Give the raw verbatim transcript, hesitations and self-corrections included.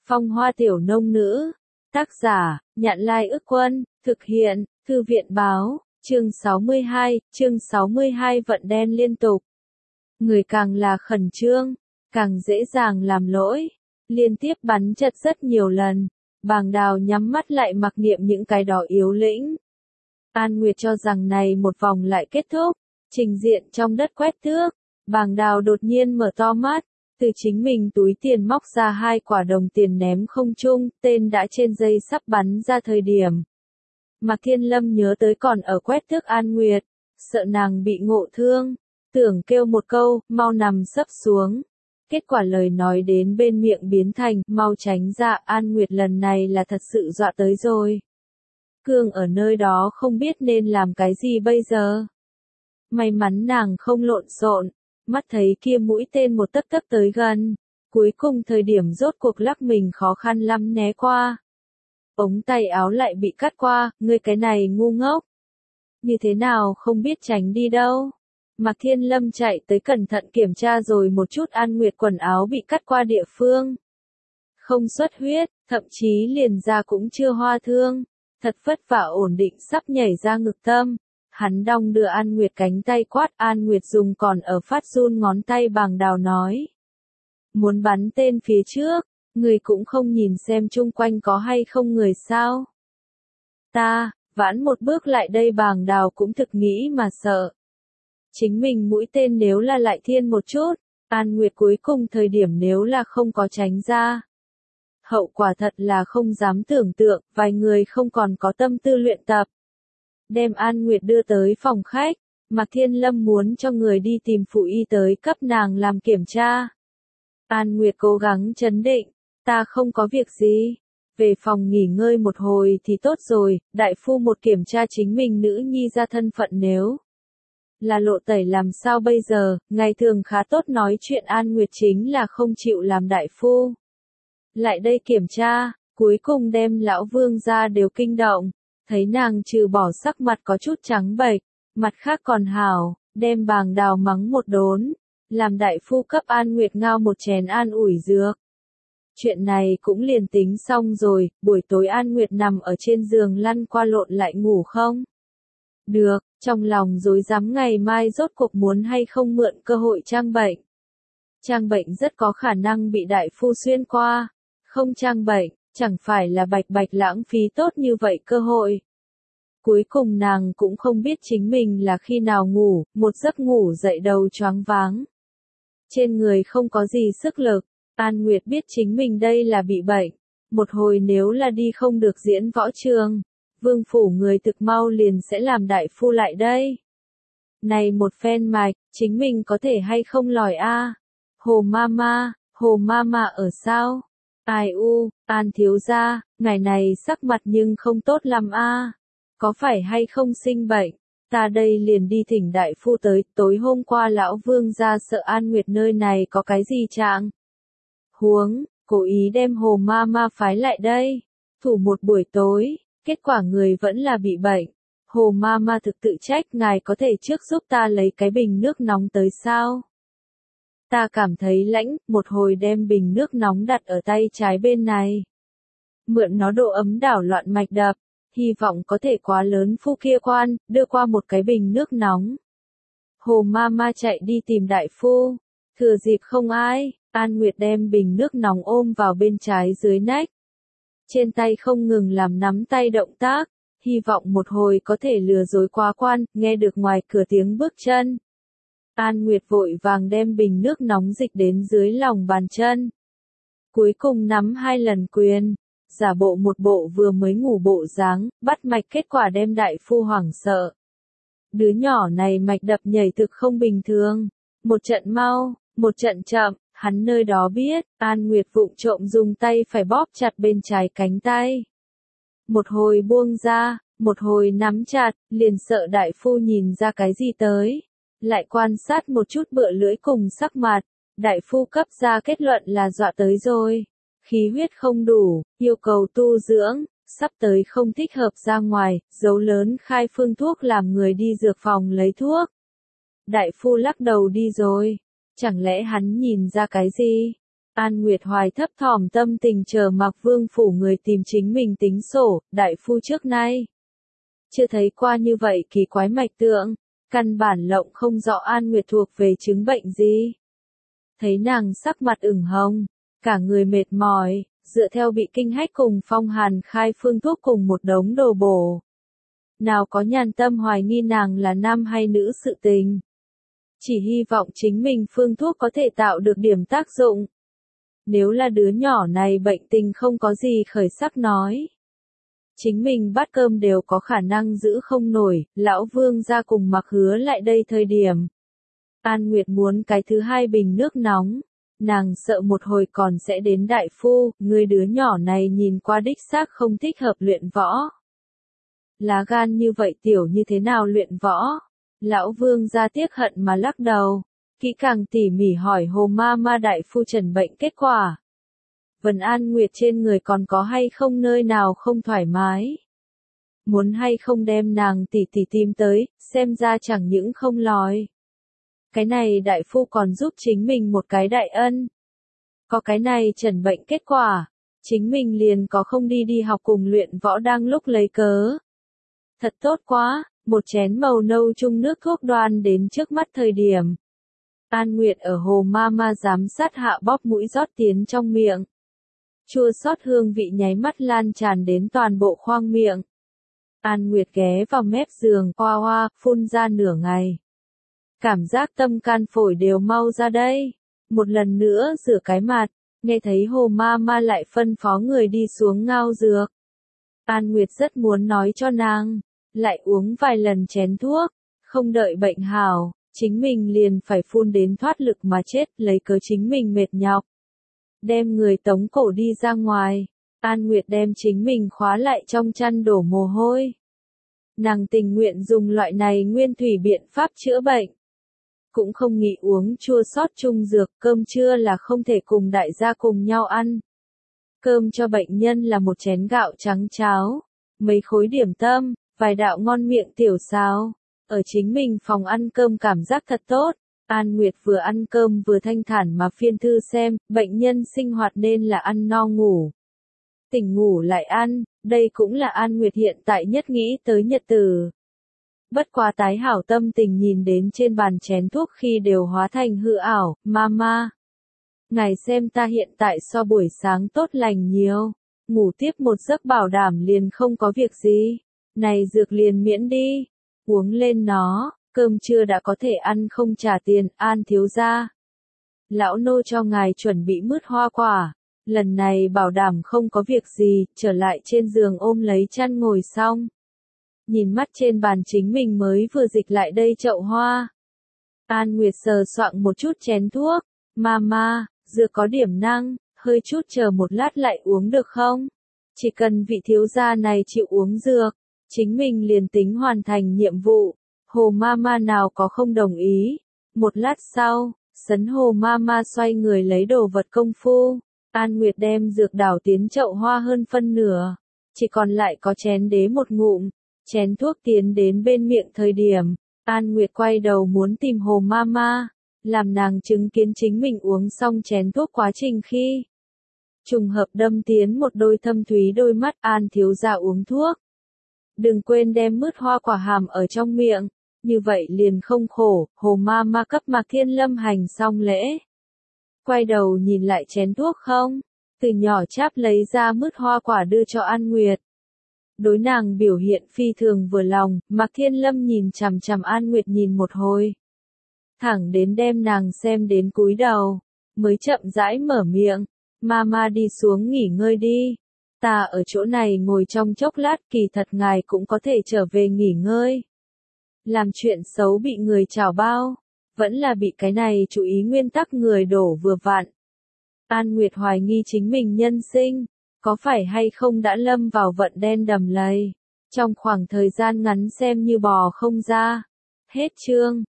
Phong Hoa Tiểu Nông Nữ. Tác giả, Nhạn Lai Ức Quân, thực hiện, Thư viện Báo, chương sáu mươi hai, chương sáu mươi hai vận đen liên tục. Người càng là khẩn trương, càng dễ dàng làm lỗi, liên tiếp bắn chật rất nhiều lần, Bàng Đào nhắm mắt lại mặc niệm những cái đó yếu lĩnh. An Nguyệt cho rằng này một vòng lại kết thúc, trình diện trong đất quét tước, Bàng Đào đột nhiên mở to mắt, từ chính mình túi tiền móc ra hai quả đồng tiền ném không trung, tên đã trên dây sắp bắn ra thời điểm. Mạc Thiên Lâm nhớ tới còn ở quét tước An Nguyệt, sợ nàng bị ngộ thương, tưởng kêu một câu, mau nằm sấp xuống. Kết quả lời nói đến bên miệng biến thành, mau tránh ra, An Nguyệt lần này là thật sự dọa tới rồi. Cương ở nơi đó không biết nên làm cái gì bây giờ. May mắn nàng không lộn xộn, mắt thấy kia mũi tên một tấc tấc tới gần, cuối cùng thời điểm rốt cuộc lắc mình khó khăn lắm né qua. Ống tay áo lại bị cắt qua, ngươi cái này ngu ngốc. Như thế nào không biết tránh đi đâu. Mạc Thiên Lâm chạy tới cẩn thận kiểm tra rồi một chút An Nguyệt quần áo bị cắt qua địa phương. Không xuất huyết, thậm chí liền da cũng chưa hoa thương, thật vất vả ổn định sắp nhảy ra ngực tâm. Hắn đong đưa An Nguyệt cánh tay quát, An Nguyệt dùng còn ở phát run ngón tay. Bàng Đào nói. Muốn bắn tên phía trước, người cũng không nhìn xem chung quanh có hay không người sao. Ta, vãn một bước lại đây. Bàng Đào cũng thực nghĩ mà sợ. Chính mình mũi tên nếu là lại thiên một chút, An Nguyệt cuối cùng thời điểm nếu là không có tránh ra. Hậu quả thật là không dám tưởng tượng, vài người không còn có tâm tư luyện tập. Đem An Nguyệt đưa tới phòng khách, Mạc Thiên Lâm muốn cho người đi tìm phụ y tới cấp nàng làm kiểm tra. An Nguyệt cố gắng trấn định, ta không có việc gì, về phòng nghỉ ngơi một hồi thì tốt rồi. Đại phu một kiểm tra chính mình nữ nhi ra thân phận nếu là lộ tẩy làm sao bây giờ, ngày thường khá tốt nói chuyện An Nguyệt chính là không chịu làm đại phu. Lại đây kiểm tra, cuối cùng đem lão Vương ra đều kinh động, thấy nàng trừ bỏ sắc mặt có chút trắng bệch, mặt khác còn hảo, đem Bàng Đào mắng một đốn, làm đại phu cấp An Nguyệt ngao một chén an ủi dược. Chuyện này cũng liền tính xong rồi, buổi tối An Nguyệt nằm ở trên giường lăn qua lộn lại ngủ không? Được, trong lòng rối rắm ngày mai rốt cuộc muốn hay không mượn cơ hội trang bệnh. Trang bệnh rất có khả năng bị đại phu xuyên qua, không trang bệnh, chẳng phải là bạch bạch lãng phí tốt như vậy cơ hội. Cuối cùng nàng cũng không biết chính mình là khi nào ngủ, một giấc ngủ dậy đầu choáng váng. Trên người không có gì sức lực, An Nguyệt biết chính mình đây là bị bệnh, một hồi nếu là đi không được diễn võ trường. Vương phủ người thực mau liền sẽ làm đại phu lại đây. Này một phen mạch, chính mình có thể hay không lòi a? Hồ Mama, Hồ Mama ở sao? Ai u, An thiếu gia, ngày này sắc mặt nhưng không tốt lắm a. Có phải hay không sinh bệnh? Ta đây liền đi thỉnh đại phu tới. Tối hôm qua lão Vương gia sợ An Nguyệt nơi này có cái gì trạng huống, cố ý đem Hồ Mama phái lại đây, thủ một buổi tối. Kết quả người vẫn là bị bệnh. Hồ Mama thực tự trách, ngài có thể trước giúp ta lấy cái bình nước nóng tới sao? Ta cảm thấy lãnh, một hồi đem bình nước nóng đặt ở tay trái bên này. Mượn nó độ ấm đảo loạn mạch đập, hy vọng có thể quá lớn phu kia quan, đưa qua một cái bình nước nóng. Hồ Mama chạy đi tìm đại phu, thừa dịp không ai, An Nguyệt đem bình nước nóng ôm vào bên trái dưới nách. Trên tay không ngừng làm nắm tay động tác, hy vọng một hồi có thể lừa dối quá quan, nghe được ngoài cửa tiếng bước chân. An Nguyệt vội vàng đem bình nước nóng dịch đến dưới lòng bàn chân. Cuối cùng nắm hai lần quyền, giả bộ một bộ vừa mới ngủ bộ dáng, bắt mạch kết quả đem đại phu hoảng sợ. Đứa nhỏ này mạch đập nhảy thực không bình thường, một trận mau, một trận chậm. Hắn nơi đó biết, An Nguyệt vụng trộm dùng tay phải bóp chặt bên trái cánh tay. Một hồi buông ra, một hồi nắm chặt, liền sợ đại phu nhìn ra cái gì tới. Lại quan sát một chút bựa lưỡi cùng sắc mặt, đại phu cấp ra kết luận là dọa tới rồi. Khí huyết không đủ, yêu cầu tu dưỡng, sắp tới không thích hợp ra ngoài, dấu lớn khai phương thuốc làm người đi dược phòng lấy thuốc. Đại phu lắc đầu đi rồi. Chẳng lẽ hắn nhìn ra cái gì? An Nguyệt Hoài thấp thỏm tâm tình chờ Mạc Vương phủ người tìm chính mình tính sổ, đại phu trước nay. Chưa thấy qua như vậy kỳ quái mạch tượng, căn bản lộng không rõ An Nguyệt thuộc về chứng bệnh gì. Thấy nàng sắc mặt ửng hồng, cả người mệt mỏi, dựa theo bị kinh hách cùng Phong Hàn khai phương thuốc cùng một đống đồ bổ. Nào có nhàn tâm hoài nghi nàng là nam hay nữ sự tình. Chỉ hy vọng chính mình phương thuốc có thể tạo được điểm tác dụng. Nếu là đứa nhỏ này bệnh tình không có gì khởi sắc nói. Chính mình bát cơm đều có khả năng giữ không nổi, lão Vương ra cùng Mặc Hứa lại đây thời điểm. An Nguyệt muốn cái thứ hai bình nước nóng. Nàng sợ một hồi còn sẽ đến đại phu, người đứa nhỏ này nhìn qua đích xác không thích hợp luyện võ. Lá gan như vậy tiểu như thế nào luyện võ? Lão Vương ra tiếc hận mà lắc đầu, kỹ càng tỉ mỉ hỏi Hồ Ma Ma đại phu trần bệnh kết quả. Vân An Nguyệt trên người còn có hay không nơi nào không thoải mái? Muốn hay không đem nàng tỉ tỉ tìm tới, xem ra chẳng những không lòi. Cái này đại phu còn giúp chính mình một cái đại ân. Có cái này trần bệnh kết quả, chính mình liền có không đi đi học cùng luyện võ đang lúc lấy cớ. Thật tốt quá, một chén màu nâu chung nước thuốc đoan đến trước mắt thời điểm. An Nguyệt ở Hồ Ma Ma giám sát hạ bóp mũi rót tiến trong miệng. Chua xót hương vị nháy mắt lan tràn đến toàn bộ khoang miệng. An Nguyệt ghé vào mép giường oa oa, phun ra nửa ngày. Cảm giác tâm can phổi đều mau ra đây. Một lần nữa rửa cái mặt, nghe thấy Hồ Ma Ma lại phân phó người đi xuống ngao dược. An Nguyệt rất muốn nói cho nàng, lại uống vài lần chén thuốc, không đợi bệnh hảo, chính mình liền phải phun đến thoát lực mà chết, lấy cớ chính mình mệt nhọc. Đem người tống cổ đi ra ngoài, An Nguyệt đem chính mình khóa lại trong chăn đổ mồ hôi. Nàng tình nguyện dùng loại này nguyên thủy biện pháp chữa bệnh. Cũng không nghĩ uống chua xót chung dược, cơm trưa là không thể cùng đại gia cùng nhau ăn. Cơm cho bệnh nhân là một chén gạo trắng cháo, mấy khối điểm tâm, vài đạo ngon miệng tiểu xào. Ở chính mình phòng ăn cơm cảm giác thật tốt. An Nguyệt vừa ăn cơm vừa thanh thản mà phiên thư xem, bệnh nhân sinh hoạt nên là ăn no ngủ. Tỉnh ngủ lại ăn, đây cũng là An Nguyệt hiện tại nhất nghĩ tới nhật tử. Bất quá tái hảo tâm tình nhìn đến trên bàn chén thuốc khi đều hóa thành hư ảo, Mama. Ngài xem ta hiện tại so buổi sáng tốt lành nhiều, ngủ tiếp một giấc bảo đảm liền không có việc gì, này dược liền miễn đi, uống lên nó, cơm trưa đã có thể ăn không trả tiền, An thiếu gia. Lão nô cho ngài chuẩn bị mứt hoa quả, lần này bảo đảm không có việc gì, trở lại trên giường ôm lấy chăn ngồi xong. Nhìn mắt trên bàn chính mình mới vừa dịch lại đây chậu hoa. An Nguyệt sờ soạng một chút chén thuốc, Mama, dược có điểm năng, hơi chút chờ một lát lại uống được không? Chỉ cần vị thiếu gia này chịu uống dược, chính mình liền tính hoàn thành nhiệm vụ. Hồ Mama nào có không đồng ý. Một lát sau, sấn Hồ Mama xoay người lấy đồ vật công phu. An Nguyệt đem dược đảo tiến chậu hoa hơn phân nửa. Chỉ còn lại có chén đế một ngụm. Chén thuốc tiến đến bên miệng thời điểm. An Nguyệt quay đầu muốn tìm Hồ Mama. Làm nàng chứng kiến chính mình uống xong chén thuốc quá trình khi. Trùng hợp đâm tiến một đôi thâm thúy đôi mắt. An thiếu gia uống thuốc. Đừng quên đem mứt hoa quả hàm ở trong miệng. Như vậy liền không khổ, Hồ Mama cấp Mạc Thiên Lâm hành xong lễ. Quay đầu nhìn lại chén thuốc không? Từ nhỏ cháp lấy ra mứt hoa quả đưa cho An Nguyệt. Đối nàng biểu hiện phi thường vừa lòng, Mạc Thiên Lâm nhìn chằm chằm An Nguyệt nhìn một hồi. Thẳng đến đem nàng xem đến cúi đầu, mới chậm rãi mở miệng. Mama đi xuống nghỉ ngơi đi. Ta ở chỗ này ngồi trong chốc lát, kỳ thật ngài cũng có thể trở về nghỉ ngơi. Làm chuyện xấu bị người chào bao, vẫn là bị cái này chú ý nguyên tắc người đổ vừa vặn. An Nguyệt hoài nghi chính mình nhân sinh, có phải hay không đã lâm vào vận đen đầm lầy, trong khoảng thời gian ngắn xem như bò không ra. Hết chương.